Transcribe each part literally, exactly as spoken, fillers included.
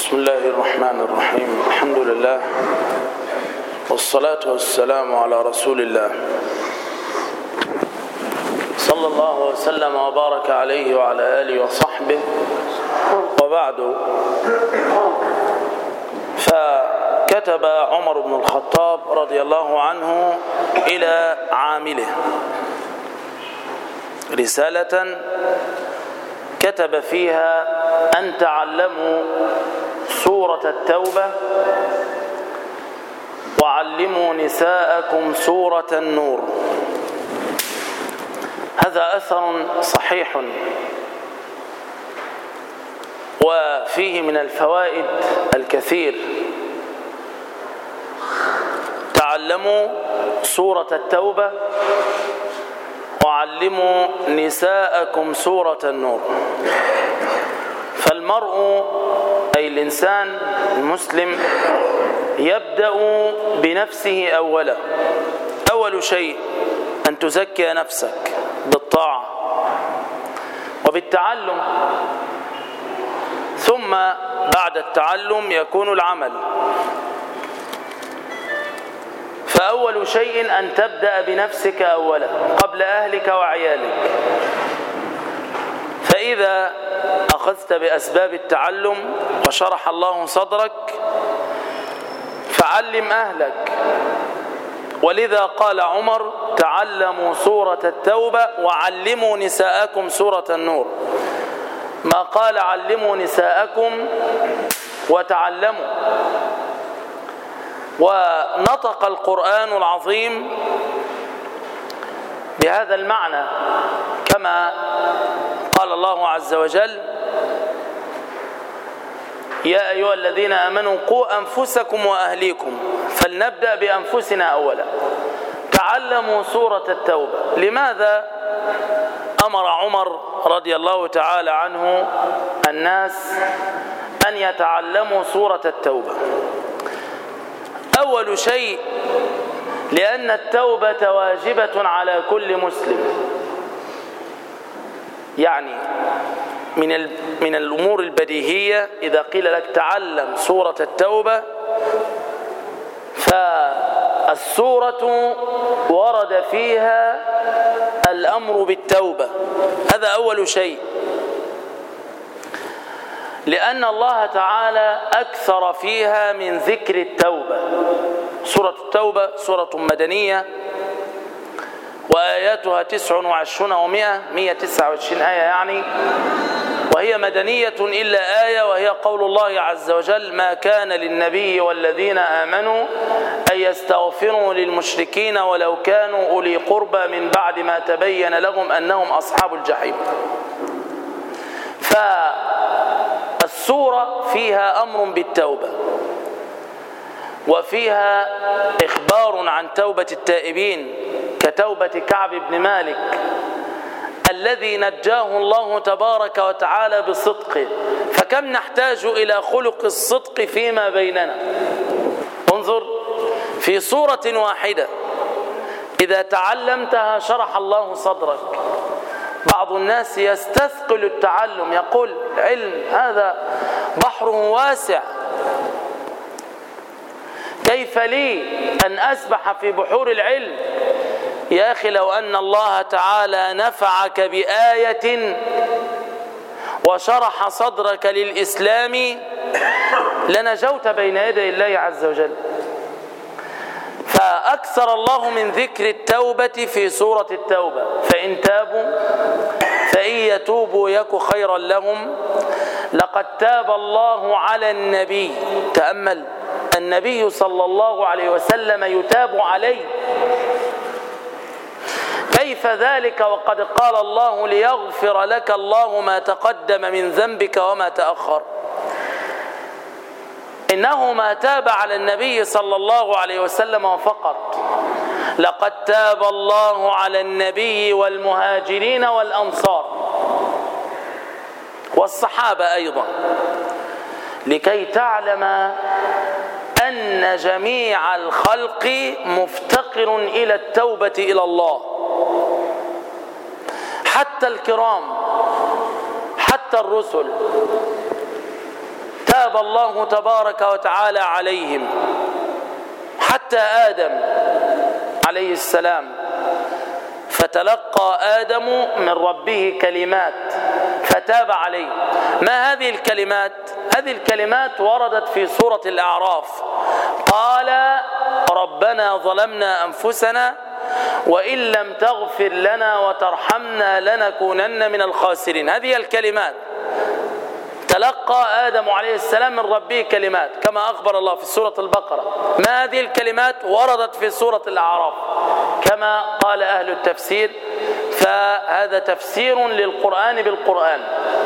بسم الله الرحمن الرحيم. الحمد لله والصلاة والسلام على رسول الله صلى الله وسلم وبارك عليه وعلى آله وصحبه، وبعد. فكتب عمر بن الخطاب رضي الله عنه إلى عامله رسالة كتب فيها أن تعلموا سورة التوبة وعلموا نساءكم سورة النور. هذا أثر صحيح وفيه من الفوائد الكثير. تعلموا سورة التوبة وعلموا نساءكم سورة النور. فالمرء أي الإنسان المسلم يبدأ بنفسه أولا. أول شيء أن تزكي نفسك بالطاعة وبالتعلم، ثم بعد التعلم يكون العمل. فأول شيء أن تبدأ بنفسك أولا قبل أهلك وعيالك. فإذا أخذت بأسباب التعلم وشرح الله صدرك فعلم أهلك. ولذا قال عمر: تعلموا سورة التوبة وعلموا نساءكم سورة النور، ما قال علموا نساءكم وتعلموا. ونطق القرآن العظيم بهذا المعنى كما قال الله عز وجل: يا أيها الذين آمنوا قوا أنفسكم وأهليكم. فلنبدأ بأنفسنا أولا. تعلموا سورة التوبة. لماذا أمر عمر رضي الله تعالى عنه الناس أن يتعلموا سورة التوبة؟ أول شيء لأن التوبة واجبة على كل مسلم. يعني من من الأمور البديهية إذا قيل لك تعلم سورة التوبة، فالسورة ورد فيها الأمر بالتوبة. هذا أول شيء، لأن الله تعالى أكثر فيها من ذكر التوبة. سورة التوبة سورة مدنية وآياتها تسع وعشرون ومئة مئة تسعة وعشرين آية يعني، وهي مدنية إلا آية، وهي قول الله عز وجل: ما كان للنبي والذين آمنوا أن يستغفروا للمشركين ولو كانوا أولي قربى من بعد ما تبين لهم أنهم أصحاب الجحيم. فالسورة فيها أمر بالتوبة، وفيها إخبار عن توبة التائبين كتوبة كعب بن مالك الذي نجاه الله تبارك وتعالى بصدقه. فكم نحتاج إلى خلق الصدق فيما بيننا. انظر في سورة واحدة إذا تعلمتها شرح الله صدرك. بعض الناس يستثقل التعلم، يقول العلم هذا بحره واسع، كيف لي أن أسبح في بحور العلم؟ يا أخي لو أن الله تعالى نفعك بآية وشرح صدرك للإسلام لنجوت بين يدي الله عز وجل. فأكثر الله من ذكر التوبة في سورة التوبة: فإن تابوا فإن يتوبوا يك خيرا لهم، لقد تاب الله على النبي. تأمل، النبي صلى الله عليه وسلم يتاب عليه، كيف ذلك وقد قال الله: ليغفر لك الله ما تقدم من ذنبك وما تأخر. إنه ما تاب على النبي صلى الله عليه وسلم فقط، لقد تاب الله على النبي والمهاجرين والأنصار والصحابة أيضا، لكي تعلم أن جميع الخلق مفتقر إلى التوبة إلى الله، حتى الكرام، حتى الرسل تاب الله تبارك وتعالى عليهم حتى آدم عليه السلام، فتلقى آدم من ربه كلمات فتاب عليه. ما هذه الكلمات؟ هذه الكلمات وردت في سورة الأعراف. قال ربنا ظلمنا أنفسنا وإن لم تغفر لنا وترحمنا لنكونن من الخاسرين. هذه الكلمات تلقى آدم عليه السلام من ربه كلمات كما أخبر الله في سورة البقرة. ما هذه الكلمات؟ وردت في سورة الأعراف كما قال أهل التفسير، فهذا تفسير للقرآن بالقرآن.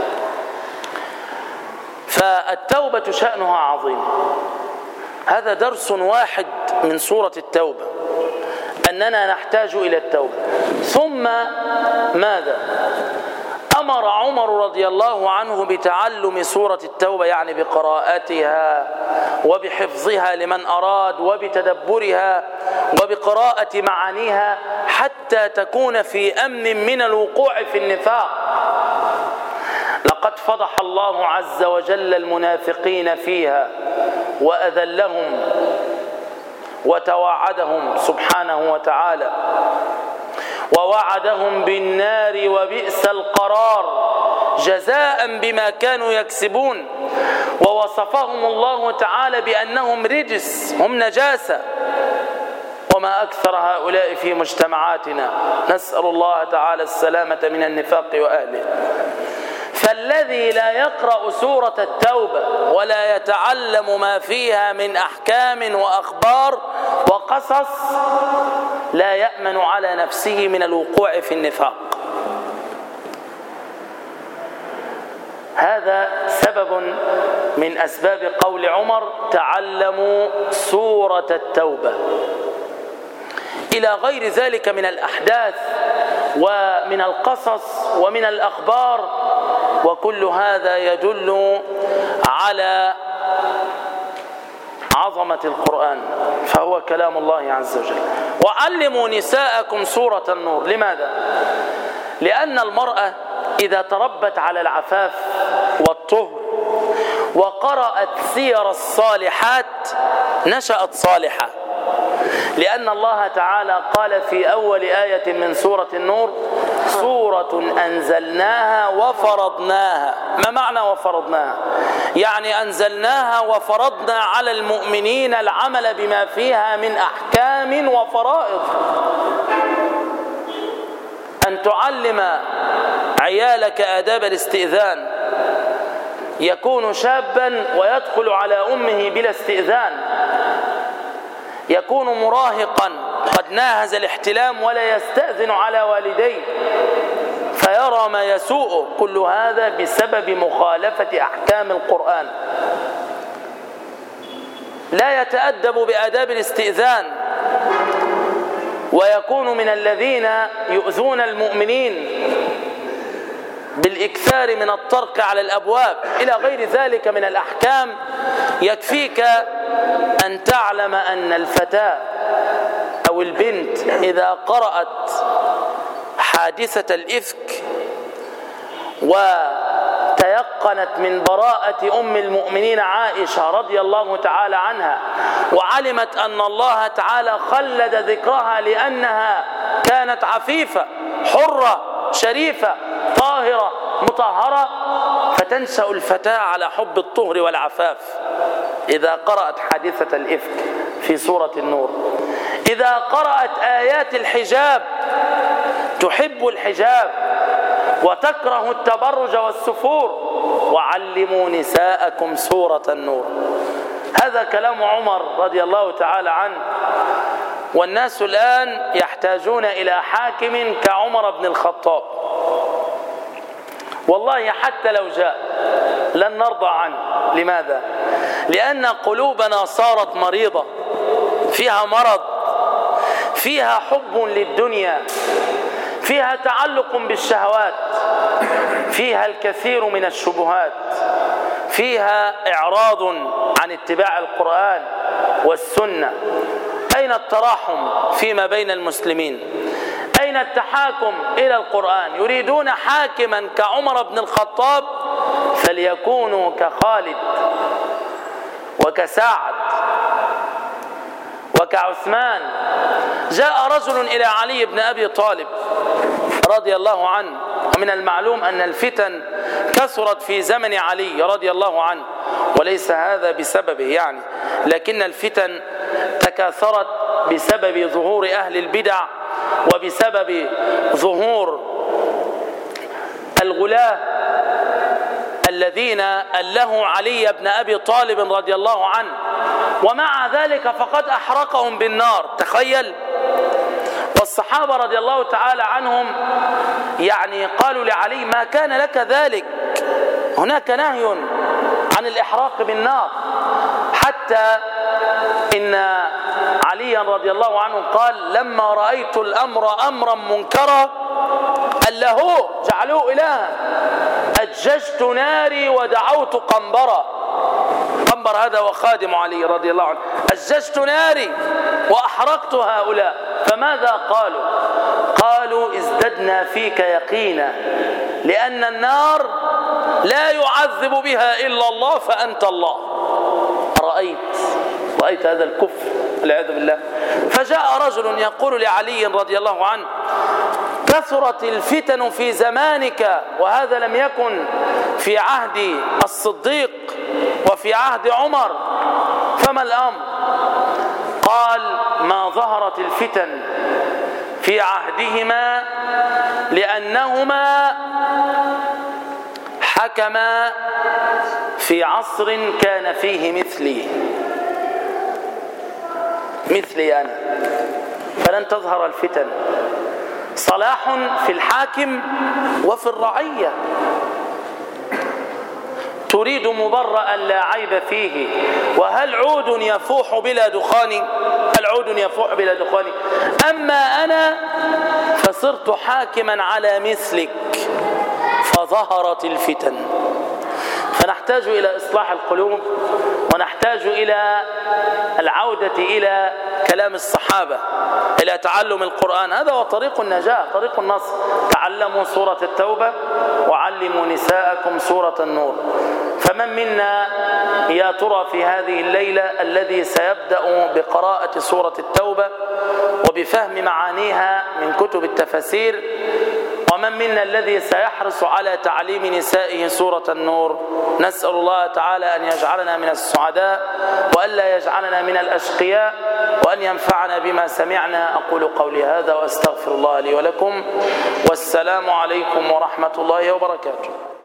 فالتوبة شأنها عظيم. هذا درس واحد من سورة التوبة، أننا نحتاج إلى التوبة. ثم ماذا؟ أمر عمر رضي الله عنه بتعلم سورة التوبة، يعني بقراءتها وبحفظها لمن أراد وبتدبرها وبقراءة معانيها حتى تكون في أمن من الوقوع في النفاق. لقد فضح الله عز وجل المنافقين فيها وأذلهم وتوعدهم سبحانه وتعالى، ووعدهم بالنار وبئس القرار جزاء بما كانوا يكسبون، ووصفهم الله تعالى بأنهم رجس، هم نجاسة. وما أكثر هؤلاء في مجتمعاتنا، نسأل الله تعالى السلامة من النفاق وأهله. فالذي لا يقرأ سورة التوبة ولا يتعلم ما فيها من أحكام وأخبار وقصص لا يأمن على نفسه من الوقوع في النفاق. هذا سبب من أسباب قول عمر تعلموا سورة التوبة. إلى غير ذلك من الأحداث ومن القصص ومن الأخبار، وكل هذا يدل على عظمة القرآن، فهو كلام الله عز وجل. وعلموا نساءكم سورة النور. لماذا؟ لأن المرأة إذا تربت على العفاف والطهر وقرأت سير الصالحات نشأت صالحة، لأن الله تعالى قال في أول آية من سورة النور سورة أنزلناها وفرضناها. ما معنى وفرضناها؟ يعني أنزلناها وفرضنا على المؤمنين العمل بما فيها من أحكام وفرائض. أن تعلم عيالك آداب الاستئذان، يكون شابا ويدخل على أمه بلا استئذان، يكون مراهقا قد ناهز الاحتلام ولا يستأذن على والديه فيرى ما يسوءه. كل هذا بسبب مخالفة أحكام القرآن. لا يتأدب بآداب الاستئذان ويكون من الذين يؤذون المؤمنين بالإكثار من الطرق على الأبواب إلى غير ذلك من الأحكام. يكفيك أن تعلم أن الفتاة أو البنت إذا قرأت حادثة الإفك وتيقنت من براءة أم المؤمنين عائشة رضي الله تعالى عنها، وعلمت أن الله تعالى خلد ذكرها لأنها كانت عفيفة حرة شريفة طاهرة مطهرة، فتنشأ الفتاة على حب الطهر والعفاف إذا قرأت حادثة الإفك في سورة النور. إذا قرأت آيات الحجاب تحب الحجاب وتكره التبرج والسفور. وعلموا نساءكم سورة النور. هذا كلام عمر رضي الله تعالى عنه. والناس الآن يحتاجون إلى حاكم كعمر بن الخطاب. والله حتى لو جاء لن نرضى عنه. لماذا؟ لأن قلوبنا صارت مريضة، فيها مرض، فيها حب للدنيا، فيها تعلق بالشهوات، فيها الكثير من الشبهات، فيها إعراض عن اتباع القرآن والسنة. أين التراحم فيما بين المسلمين؟ أين التحاكم إلى القرآن؟ يريدون حاكما كعمر بن الخطاب فليكونوا كخالد وكسعد وكعثمان. جاء رجل إلى علي بن أبي طالب رضي الله عنه، ومن المعلوم أن الفتن كثرت في زمن علي رضي الله عنه، وليس هذا بسببه يعني، لكن الفتن تكاثرت بسبب ظهور أهل البدع وبسبب ظهور الغلاة الذين ألهوا علي بن أبي طالب رضي الله عنه، ومع ذلك فقد أحرقهم بالنار. تخيل. والصحابة رضي الله تعالى عنهم يعني قالوا لعلي: ما كان لك ذلك، هناك نهي عن الإحراق بالنار. حتى إن عليا رضي الله عنه قال: لما رأيت الأمر أمرا منكرا ألهوه جعلوه إلها أججت ناري ودعوت قنبرا. قنبر هذا وخادم علي رضي الله عنه. أججت ناري وأحرقت هؤلاء. فماذا قالوا؟ قالوا: ازددنا فيك يقينا، لأن النار لا يعذب بها إلا الله فأنت الله. رأيت رأيت هذا الكفر والعياذ بالله. فجاء رجل يقول لعلي رضي الله عنه: كثرت الفتن في زمانك، وهذا لم يكن في عهد الصديق وفي عهد عمر، فما الأمر؟ قال: ما ظهرت الفتن في عهدهما لأنهما حكما في عصر كان فيه مثلي مثلي أنا، فلن تظهر الفتن. صلاح في الحاكم وفي الرعية. تريد مبرأ لا عيب فيه، وهل عود يفوح بلا دخان؟ هل عود يفوح بلا دخان؟ أما أنا فصرت حاكما على مثلك فظهرت الفتن. فنحتاج إلى إصلاح القلوب، ونحتاج إلى العودة إلى كلام الصحابة، إلى تعلم القرآن. هذا هو طريق النجاة، طريق النصر. تعلموا سورة التوبة وعلموا نساءكم سورة النور. فمن منا يا ترى في هذه الليلة الذي سيبدأ بقراءة سورة التوبة وبفهم معانيها من كتب التفاسير؟ ومن منا الذي سيحرص على تعليم نسائه سورة النور؟ نسأل الله تعالى أن يجعلنا من السعداء، وألا يجعلنا من الأشقياء، وأن ينفعنا بما سمعنا. أقول قولي هذا وأستغفر الله لي ولكم، والسلام عليكم ورحمة الله وبركاته.